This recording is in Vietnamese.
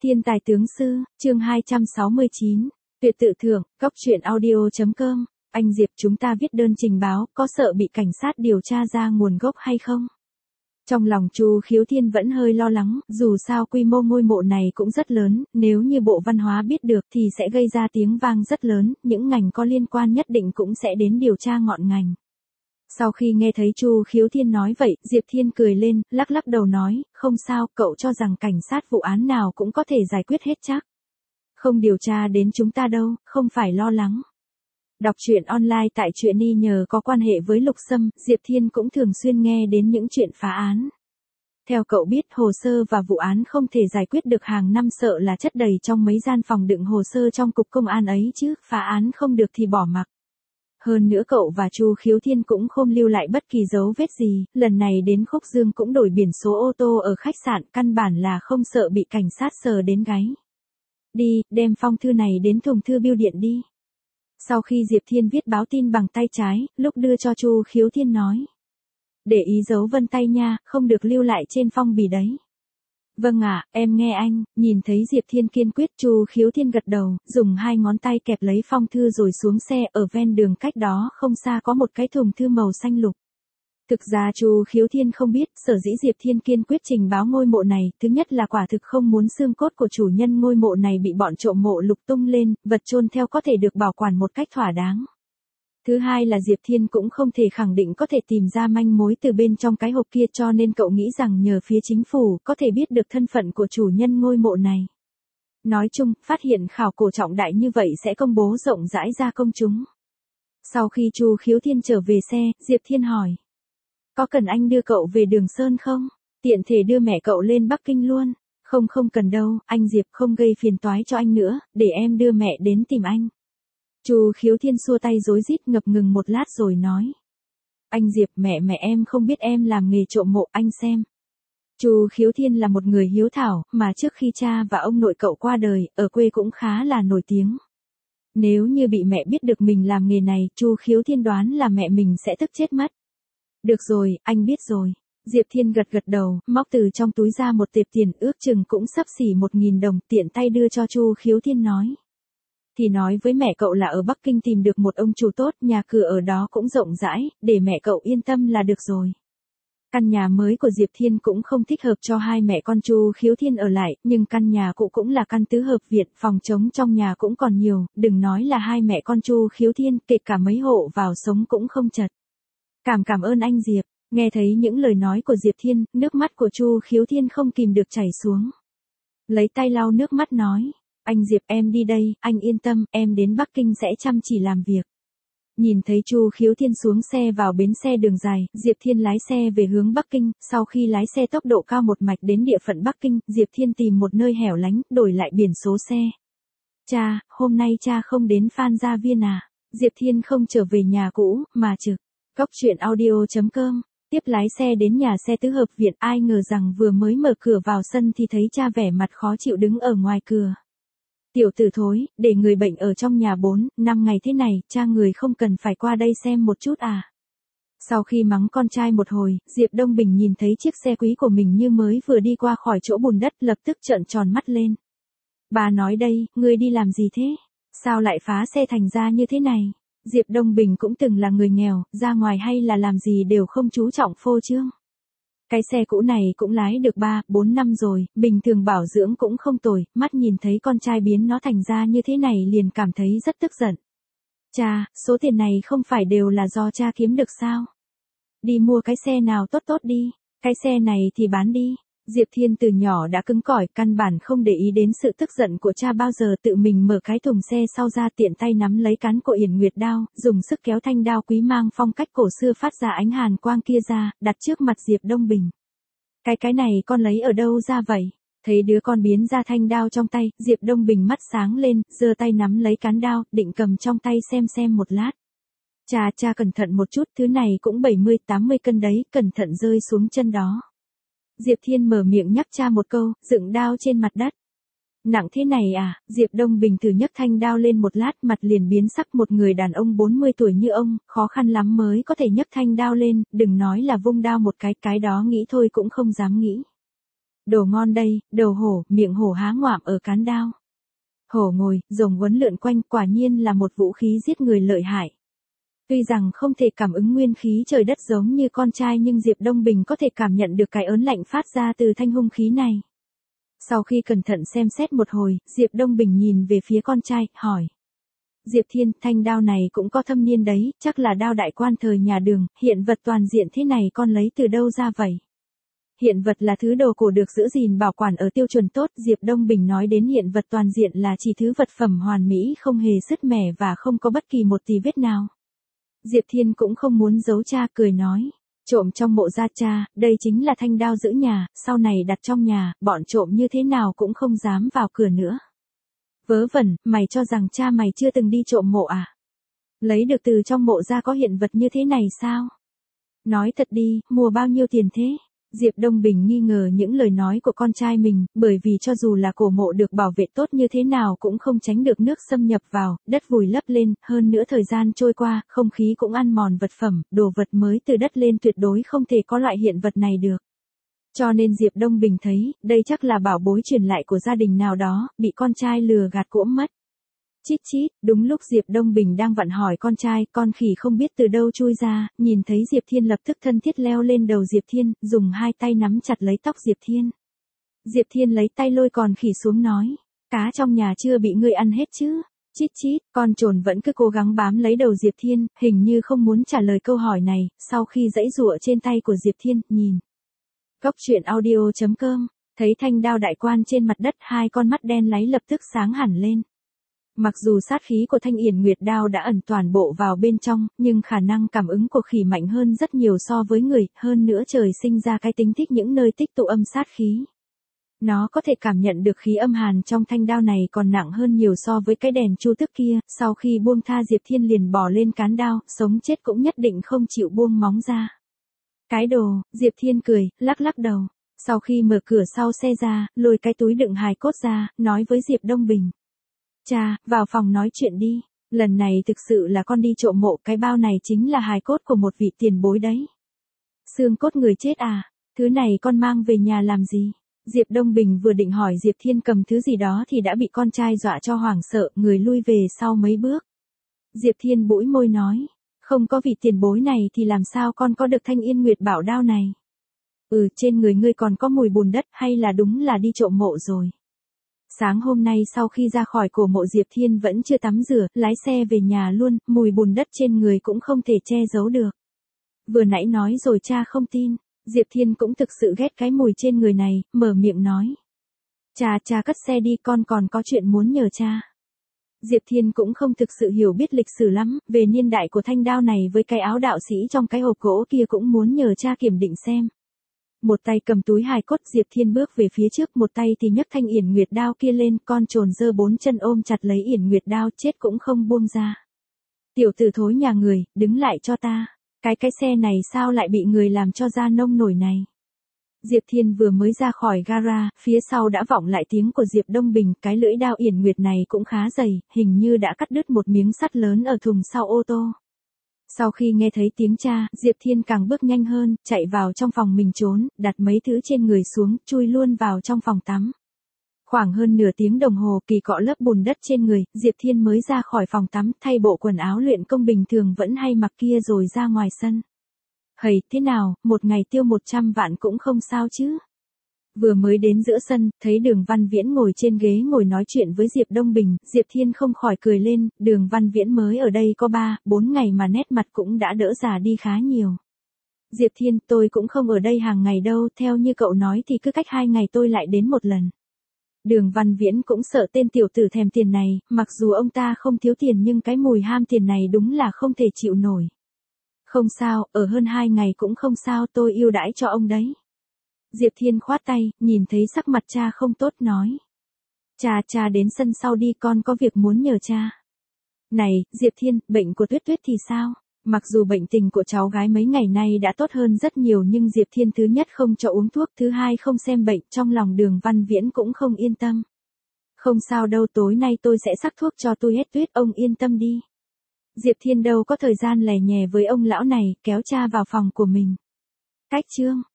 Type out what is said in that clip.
Thiên tài tướng sư, chương 269, tuyệt tự thưởng, góc truyện audio.com, anh Diệp chúng ta viết đơn trình báo, có sợ bị cảnh sát điều tra ra nguồn gốc hay không? Trong lòng Chu Khiếu Thiên vẫn hơi lo lắng, dù sao quy mô ngôi mộ này cũng rất lớn, nếu như Bộ Văn hóa biết được thì sẽ gây ra tiếng vang rất lớn, những ngành có liên quan nhất định cũng sẽ đến điều tra ngọn ngành. Sau khi nghe thấy Chu Khiếu Thiên nói vậy, Diệp Thiên cười lên, lắc lắc đầu nói, không sao, cậu cho rằng cảnh sát vụ án nào cũng có thể giải quyết hết chắc. Không điều tra đến chúng ta đâu, không phải lo lắng. Đọc truyện online tại truyện y nhờ có quan hệ với Lục Sâm, Diệp Thiên cũng thường xuyên nghe đến những chuyện phá án. Theo cậu biết hồ sơ và vụ án không thể giải quyết được hàng năm sợ là chất đầy trong mấy gian phòng đựng hồ sơ trong cục công an ấy chứ, phá án không được thì bỏ mặc. Hơn nữa cậu và Chu Khiếu Thiên cũng không lưu lại bất kỳ dấu vết gì, lần này đến Khúc Dương cũng đổi biển số ô tô ở khách sạn, căn bản là không sợ bị cảnh sát sờ đến gáy. Đi, đem phong thư này đến thùng thư bưu điện đi. Sau khi Diệp Thiên viết báo tin bằng tay trái, lúc đưa cho Chu Khiếu Thiên nói. Để ý dấu vân tay nha, không được lưu lại trên phong bì đấy. Vâng ạ, em nghe anh. Nhìn thấy Diệp Thiên kiên quyết, Chu Khiếu Thiên gật đầu, dùng hai ngón tay kẹp lấy phong thư rồi xuống xe. Ở ven đường cách đó không xa có một cái thùng thư màu xanh lục. Thực ra Chu Khiếu Thiên không biết, sở dĩ Diệp Thiên kiên quyết trình báo ngôi mộ này, thứ nhất là quả thực không muốn xương cốt của chủ nhân ngôi mộ này bị bọn trộm mộ lục tung lên, vật chôn theo có thể được bảo quản một cách thỏa đáng. Thứ hai là Diệp Thiên cũng không thể khẳng định có thể tìm ra manh mối từ bên trong cái hộp kia, cho nên cậu nghĩ rằng nhờ phía chính phủ có thể biết được thân phận của chủ nhân ngôi mộ này. Nói chung, phát hiện khảo cổ trọng đại như vậy sẽ công bố rộng rãi ra công chúng. Sau khi Chu Khiếu Thiên trở về xe, Diệp Thiên hỏi. Có cần anh đưa cậu về Đường Sơn không? Tiện thể đưa mẹ cậu lên Bắc Kinh luôn. Không cần đâu, anh Diệp không gây phiền toái cho anh nữa, để em đưa mẹ đến tìm anh. Chu Khiếu Thiên xua tay rối rít, ngập ngừng một lát rồi nói. Anh Diệp, mẹ em không biết em làm nghề trộm mộ, anh xem. Chu Khiếu Thiên là một người hiếu thảo, mà trước khi cha và ông nội cậu qua đời, ở quê cũng khá là nổi tiếng. Nếu như bị mẹ biết được mình làm nghề này, Chu Khiếu Thiên đoán là mẹ mình sẽ tức chết mất. Được rồi, anh biết rồi. Diệp Thiên gật đầu, móc từ trong túi ra một tệp tiền, ước chừng cũng xấp xỉ 1.000 đồng, tiện tay đưa cho Chu Khiếu Thiên nói. Thì nói với mẹ cậu là ở Bắc Kinh tìm được một ông chủ tốt, nhà cửa ở đó cũng rộng rãi, để mẹ cậu yên tâm là được rồi. Căn nhà mới của Diệp Thiên cũng không thích hợp cho hai mẹ con Chu Khiếu Thiên ở lại, nhưng căn nhà cũ cũng là căn tứ hợp viện, phòng trống trong nhà cũng còn nhiều, đừng nói là hai mẹ con Chu Khiếu Thiên, kể cả mấy hộ vào sống cũng không chật. Cảm ơn anh Diệp. Nghe thấy những lời nói của Diệp Thiên, nước mắt của Chu Khiếu Thiên không kìm được chảy xuống. Lấy tay lau nước mắt nói. Anh Diệp em đi đây, anh yên tâm, em đến Bắc Kinh sẽ chăm chỉ làm việc. Nhìn thấy Chu Khiếu Thiên xuống xe vào bến xe đường dài, Diệp Thiên lái xe về hướng Bắc Kinh, sau khi lái xe tốc độ cao một mạch đến địa phận Bắc Kinh, Diệp Thiên tìm một nơi hẻo lánh, đổi lại biển số xe. Cha, hôm nay cha không đến Phan Gia Viên à? Diệp Thiên không trở về nhà cũ, mà trực. Góc truyện audio.com, tiếp lái xe đến nhà xe tứ hợp viện, ai ngờ rằng vừa mới mở cửa vào sân thì thấy cha vẻ mặt khó chịu đứng ở ngoài cửa. Tiểu tử thối, để người bệnh ở trong nhà 4-5 ngày thế này, cha người không cần phải qua đây xem một chút à? Sau khi mắng con trai một hồi, Diệp Đông Bình nhìn thấy chiếc xe quý của mình như mới vừa đi qua khỏi chỗ bùn đất, lập tức trợn tròn mắt lên. Bà nói đây, ngươi đi làm gì thế? Sao lại phá xe thành ra như thế này? Diệp Đông Bình cũng từng là người nghèo, ra ngoài hay là làm gì đều không chú trọng phô trương. Cái xe cũ này cũng lái được 3-4 năm rồi, bình thường bảo dưỡng cũng không tồi, mắt nhìn thấy con trai biến nó thành ra như thế này liền cảm thấy rất tức giận. Cha, số tiền này không phải đều là do cha kiếm được sao? Đi mua cái xe nào tốt đi, cái xe này thì bán đi. Diệp Thiên từ nhỏ đã cứng cỏi, căn bản không để ý đến sự tức giận của cha bao giờ, tự mình mở cái thùng xe sau ra, tiện tay nắm lấy cán của Yển Nguyệt đao, dùng sức kéo thanh đao quý mang phong cách cổ xưa phát ra ánh hàn quang kia ra, đặt trước mặt Diệp Đông Bình. Cái này con lấy ở đâu ra vậy? Thấy đứa con biến ra thanh đao trong tay, Diệp Đông Bình mắt sáng lên, giơ tay nắm lấy cán đao, định cầm trong tay xem một lát. Cha cẩn thận một chút, thứ này cũng 70-80 cân đấy, cẩn thận rơi xuống chân đó. Diệp Thiên mở miệng nhắc cha một câu, dựng đao trên mặt đất. Nặng thế này à? Diệp Đông Bình thử nhấc thanh đao lên một lát, mặt liền biến sắc, một người đàn ông 40 tuổi như ông, khó khăn lắm mới có thể nhấc thanh đao lên, đừng nói là vung đao một cái đó nghĩ thôi cũng không dám nghĩ. Đồ ngon đây, đầu hổ, miệng hổ há ngoạm ở cán đao. Hổ ngồi, rồng uốn lượn quanh, quả nhiên là một vũ khí giết người lợi hại. Tuy rằng không thể cảm ứng nguyên khí trời đất giống như con trai nhưng Diệp Đông Bình có thể cảm nhận được cái ớn lạnh phát ra từ thanh hung khí này. Sau khi cẩn thận xem xét một hồi, Diệp Đông Bình nhìn về phía con trai, hỏi. Diệp Thiên, thanh đao này cũng có thâm niên đấy, chắc là đao đại quan thời nhà Đường, hiện vật toàn diện thế này con lấy từ đâu ra vậy? Hiện vật là thứ đồ cổ được giữ gìn bảo quản ở tiêu chuẩn tốt, Diệp Đông Bình nói đến hiện vật toàn diện là chỉ thứ vật phẩm hoàn mỹ không hề sứt mẻ và không có bất kỳ một tì vết nào. Diệp Thiên cũng không muốn giấu cha, cười nói. Trộm trong mộ gia cha, đây chính là thanh đao giữ nhà, sau này đặt trong nhà, bọn trộm như thế nào cũng không dám vào cửa nữa. Vớ vẩn, mày cho rằng cha mày chưa từng đi trộm mộ à? Lấy được từ trong mộ ra có hiện vật như thế này sao? Nói thật đi, mua bao nhiêu tiền thế? Diệp Đông Bình nghi ngờ những lời nói của con trai mình, bởi vì cho dù là cổ mộ được bảo vệ tốt như thế nào cũng không tránh được nước xâm nhập vào, đất vùi lấp lên, hơn nữa thời gian trôi qua, không khí cũng ăn mòn vật phẩm, đồ vật mới từ đất lên tuyệt đối không thể có loại hiện vật này được. Cho nên Diệp Đông Bình thấy, đây chắc là bảo bối truyền lại của gia đình nào đó, bị con trai lừa gạt cỗm mất. Chít chít, đúng lúc Diệp Đông Bình đang vặn hỏi con trai, con khỉ không biết từ đâu chui ra, nhìn thấy Diệp Thiên lập tức thân thiết leo lên đầu Diệp Thiên, dùng hai tay nắm chặt lấy tóc Diệp Thiên. Diệp Thiên lấy tay lôi con khỉ xuống nói, cá trong nhà chưa bị ngươi ăn hết chứ? Chít chít, con trồn vẫn cứ cố gắng bám lấy đầu Diệp Thiên, hình như không muốn trả lời câu hỏi này, sau khi giãy giụa trên tay của Diệp Thiên, nhìn. Góc truyện audio.com, thấy thanh đao đại quan trên mặt đất, hai con mắt đen láy lập tức sáng hẳn lên. Mặc dù sát khí của Thanh Yển Nguyệt đao đã ẩn toàn bộ vào bên trong, nhưng khả năng cảm ứng của khỉ mạnh hơn rất nhiều so với người, hơn nữa trời sinh ra cái tính thích những nơi tích tụ âm sát khí. Nó có thể cảm nhận được khí âm hàn trong thanh đao này còn nặng hơn nhiều so với cái đèn chu tước kia, sau khi buông tha Diệp Thiên liền bò lên cán đao, sống chết cũng nhất định không chịu buông móng ra. Cái đồ, Diệp Thiên cười, lắc lắc đầu. Sau khi mở cửa sau xe ra, lôi cái túi đựng hài cốt ra, nói với Diệp Đông Bình. Cha, vào phòng nói chuyện đi, lần này thực sự là con đi trộm mộ, cái bao này chính là hài cốt của một vị tiền bối đấy. Xương cốt người chết à, thứ này con mang về nhà làm gì? Diệp Đông Bình vừa định hỏi Diệp Thiên cầm thứ gì đó thì đã bị con trai dọa cho hoảng sợ, người lui về sau mấy bước. Diệp Thiên bũi môi nói, không có vị tiền bối này thì làm sao con có được Thanh Yên Nguyệt bảo đao này? Trên người ngươi còn có mùi bùn đất, hay là đúng là đi trộm mộ rồi? Sáng hôm nay sau khi ra khỏi cổ mộ Diệp Thiên vẫn chưa tắm rửa, lái xe về nhà luôn, mùi bùn đất trên người cũng không thể che giấu được. Vừa nãy nói rồi cha không tin, Diệp Thiên cũng thực sự ghét cái mùi trên người này, mở miệng nói. Cha cất xe đi, con còn có chuyện muốn nhờ cha. Diệp Thiên cũng không thực sự hiểu biết lịch sử lắm, về niên đại của thanh đao này với cái áo đạo sĩ trong cái hộp gỗ kia cũng muốn nhờ cha kiểm định xem. Một tay cầm túi hài cốt Diệp Thiên bước về phía trước, một tay thì nhấc Thanh Yển Nguyệt đao kia lên, con trồn giơ bốn chân ôm chặt lấy Yển Nguyệt đao, chết cũng không buông ra. Tiểu tử thối nhà người, đứng lại cho ta. Cái xe này sao lại bị người làm cho ra nông nổi này? Diệp Thiên vừa mới ra khỏi gara, phía sau đã vọng lại tiếng của Diệp Đông Bình, cái lưỡi đao Yển Nguyệt này cũng khá dày, hình như đã cắt đứt một miếng sắt lớn ở thùng sau ô tô. Sau khi nghe thấy tiếng cha, Diệp Thiên càng bước nhanh hơn, chạy vào trong phòng mình trốn, đặt mấy thứ trên người xuống, chui luôn vào trong phòng tắm. Khoảng hơn nửa tiếng đồng hồ kỳ cọ lớp bùn đất trên người, Diệp Thiên mới ra khỏi phòng tắm, thay bộ quần áo luyện công bình thường vẫn hay mặc kia rồi ra ngoài sân. Hầy, thế nào, một ngày tiêu 100 vạn cũng không sao chứ? Vừa mới đến giữa sân, thấy Đường Văn Viễn ngồi trên ghế ngồi nói chuyện với Diệp Đông Bình, Diệp Thiên không khỏi cười lên, Đường Văn Viễn mới ở đây có 3-4 ngày mà nét mặt cũng đã đỡ già đi khá nhiều. Diệp Thiên, tôi cũng không ở đây hàng ngày đâu, theo như cậu nói thì cứ cách 2 ngày tôi lại đến một lần. Đường Văn Viễn cũng sợ tên tiểu tử thèm tiền này, mặc dù ông ta không thiếu tiền nhưng cái mùi ham tiền này đúng là không thể chịu nổi. Không sao, ở hơn 2 ngày cũng không sao, tôi ưu đãi cho ông đấy. Diệp Thiên khoát tay, nhìn thấy sắc mặt cha không tốt nói. Cha đến sân sau đi, con có việc muốn nhờ cha. Này, Diệp Thiên, bệnh của Tuyết Tuyết thì sao? Mặc dù bệnh tình của cháu gái mấy ngày nay đã tốt hơn rất nhiều nhưng Diệp Thiên thứ nhất không cho uống thuốc, thứ hai không xem bệnh, trong lòng Đường Văn Viễn cũng không yên tâm. Không sao đâu, tối nay tôi sẽ sắc thuốc cho tôi hết Tuyết, ông yên tâm đi. Diệp Thiên đâu có thời gian lè nhè với ông lão này, kéo cha vào phòng của mình. Cách chương